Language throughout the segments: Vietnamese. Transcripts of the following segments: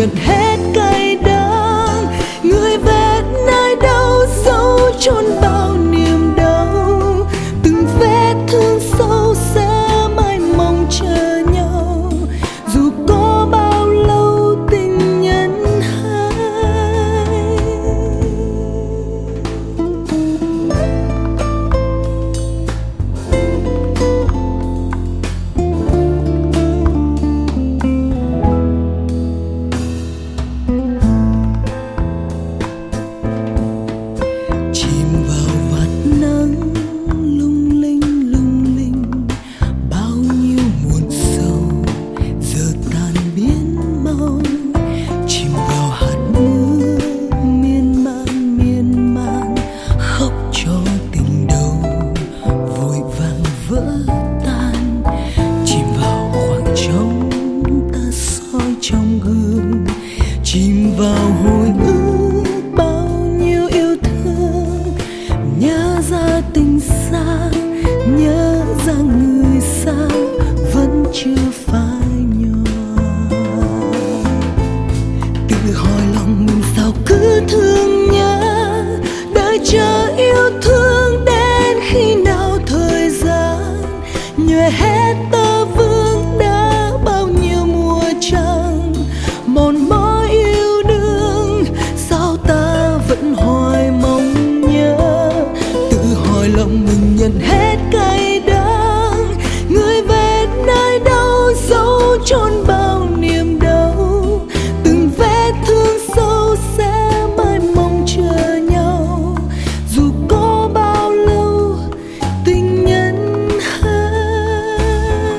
nhận hết cay đắng. Người về nơi đâu dấu chôn bao niềm đau, từng vết thương sâu sẽ mãi mong chờ nhau, dù có bao lâu tình nhân hai. Chìm vào vạt nắng lung linh, bao nhiêu muộn sầu giờ tan biến mau. Chìm vào hạt mưa miên man, khóc cho tình đầu vội vàng vỡ tan. Chìm vào khoảng trống ta soi trong gương, chìm vào hồi ức bao nhiêu yêu thương. Nhớ ra tình xa, nhớ ra người xa vẫn chưa phai nhòa. Tự hỏi lòng mình sao cứ thương nhớ, đợi chờ yêu thương đến khi nào thời gian nhòe hết tơ vương đã bao nhiêu mùa trăng. Mòn mỏi yêu đương sao ta vẫn hoài mong nhớ, tự hỏi lòng mình nhận hết cay đắng. Người về nơi đâu dấu chôn bao niềm đau, từng vết thương sâu sẽ mãi mong chờ nhau, dù có bao lâu tình nhân hai.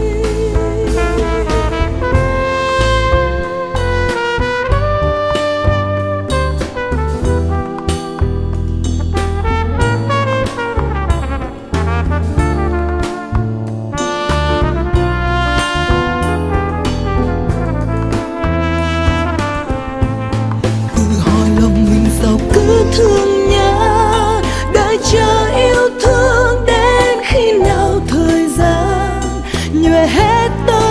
Tự hỏi lòng mình sao cứ thương nhớ, đợi chờ yêu thương đến khi nào thời gian nhòe hết tơ